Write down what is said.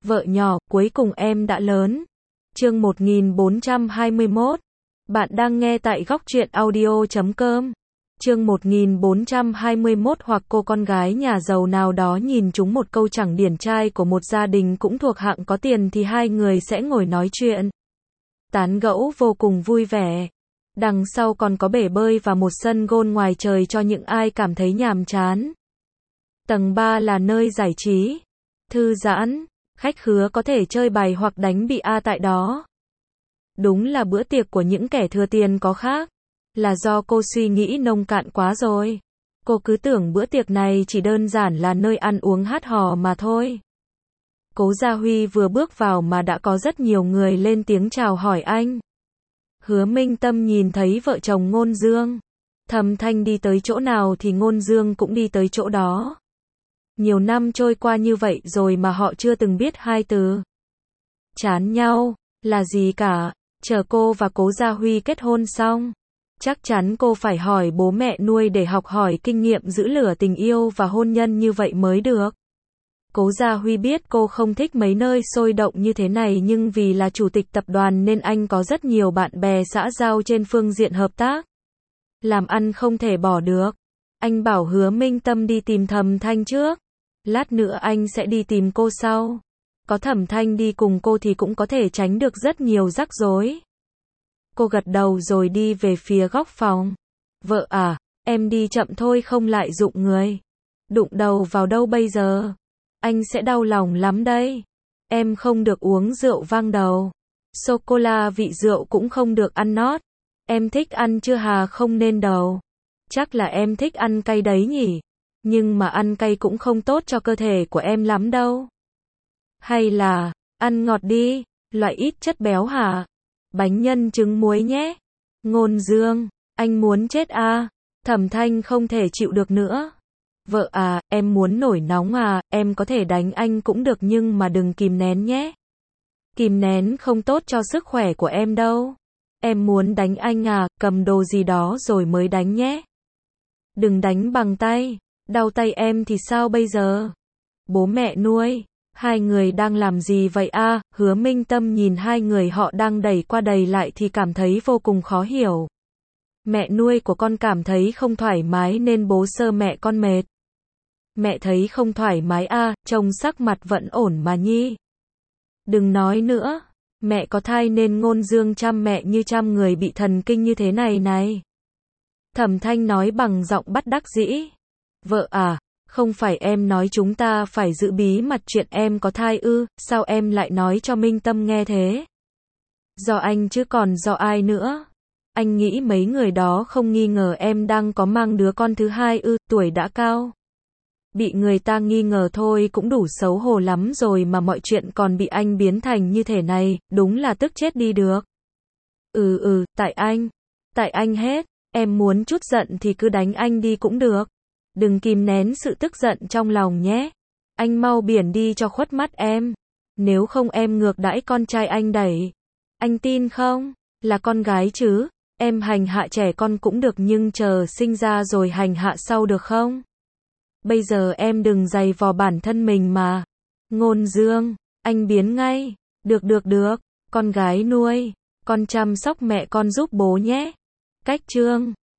Vợ nhỏ, cuối cùng em đã lớn. Chương 1421. Bạn đang nghe tại góc truyện audio.com. Chương 1421. Hoặc cô con gái nhà giàu nào đó nhìn trúng một câu chẳng điển trai của một gia đình cũng thuộc hạng có tiền thì hai người sẽ ngồi nói chuyện, tán gẫu vô cùng vui vẻ. Đằng sau còn có bể bơi và một sân golf ngoài trời cho những ai cảm thấy nhàm chán. Tầng 3 là nơi giải trí, thư giãn, khách khứa có thể chơi bài hoặc đánh bia tại đó. Đúng là bữa tiệc của những kẻ thừa tiền có khác. Là do cô suy nghĩ nông cạn quá rồi. Cô cứ tưởng bữa tiệc này chỉ đơn giản là nơi ăn uống hát hò mà thôi. Cố Gia Huy vừa bước vào mà đã có rất nhiều người lên tiếng chào hỏi anh. Hứa Minh Tâm nhìn thấy vợ chồng Ngôn Dương, Thẩm Thanh đi tới chỗ nào thì Ngôn Dương cũng đi tới chỗ đó. Nhiều năm trôi qua như vậy rồi mà họ chưa từng biết hai từ chán nhau là gì cả. Chờ cô và Cố Gia Huy kết hôn xong, chắc chắn cô phải hỏi bố mẹ nuôi để học hỏi kinh nghiệm giữ lửa tình yêu và hôn nhân như vậy mới được. Cố Gia Huy biết cô không thích mấy nơi sôi động như thế này, nhưng vì là chủ tịch tập đoàn nên anh có rất nhiều bạn bè xã giao trên phương diện hợp tác. Làm ăn không thể bỏ được. Anh bảo Hứa Minh Tâm đi tìm Thẩm Thanh trước. Lát nữa anh sẽ đi tìm cô sau. Có Thẩm Thanh đi cùng cô thì cũng có thể tránh được rất nhiều rắc rối. Cô gật đầu rồi đi về phía góc phòng. Vợ à, em đi chậm thôi không lại dụng người. Đụng đầu vào đâu bây giờ? Anh sẽ đau lòng lắm đây. Em không được uống rượu vang đầu. Sô-cô-la vị rượu cũng không được ăn nót. Em thích ăn chưa hà không nên đầu. Chắc là em thích ăn cay đấy nhỉ? Nhưng mà ăn cay cũng không tốt cho cơ thể của em lắm đâu. Hay là, ăn ngọt đi, loại ít chất béo hả? Bánh nhân trứng muối nhé. Ngôn Dương, anh muốn chết à? Thẩm Thanh không thể chịu được nữa. Vợ à, em muốn nổi nóng à, em có thể đánh anh cũng được nhưng mà đừng kìm nén nhé. Kìm nén không tốt cho sức khỏe của em đâu. Em muốn đánh anh à, cầm đồ gì đó rồi mới đánh nhé. Đừng đánh bằng tay, đau tay em thì sao bây giờ? Bố mẹ nuôi, hai người đang làm gì vậy à? Hứa Minh Tâm nhìn hai người họ đang đẩy qua đẩy lại thì cảm thấy vô cùng khó hiểu. Mẹ nuôi của con cảm thấy không thoải mái nên bố sơ mẹ con mệt. Mẹ thấy không thoải mái à, trông sắc mặt vẫn ổn mà nhi. Đừng nói nữa, mẹ có thai nên Ngôn Dương chăm mẹ như chăm người bị thần kinh như thế này này. Thẩm Thanh nói bằng giọng bất đắc dĩ. Vợ à, không phải em nói chúng ta phải giữ bí mật chuyện em có thai ư, sao em lại nói cho Minh Tâm nghe thế? Do anh chứ còn do ai nữa? Anh nghĩ mấy người đó không nghi ngờ em đang có mang đứa con thứ hai ư, tuổi đã cao. Bị người ta nghi ngờ thôi cũng đủ xấu hổ lắm rồi mà mọi chuyện còn bị anh biến thành như thế này, đúng là tức chết đi được. Tại anh hết, em muốn chút giận thì cứ đánh anh đi cũng được. Đừng kìm nén sự tức giận trong lòng nhé. Anh mau biển đi cho khuất mắt em. Nếu không em ngược đãi con trai anh đẩy. Anh tin không? Là con gái chứ. Em hành hạ trẻ con cũng được nhưng chờ sinh ra rồi hành hạ sau được không? Bây giờ em đừng giày vò bản thân mình mà. Ngôn Dương, anh biến ngay. Được. Con gái nuôi. Con chăm sóc mẹ con giúp bố nhé. Cách chương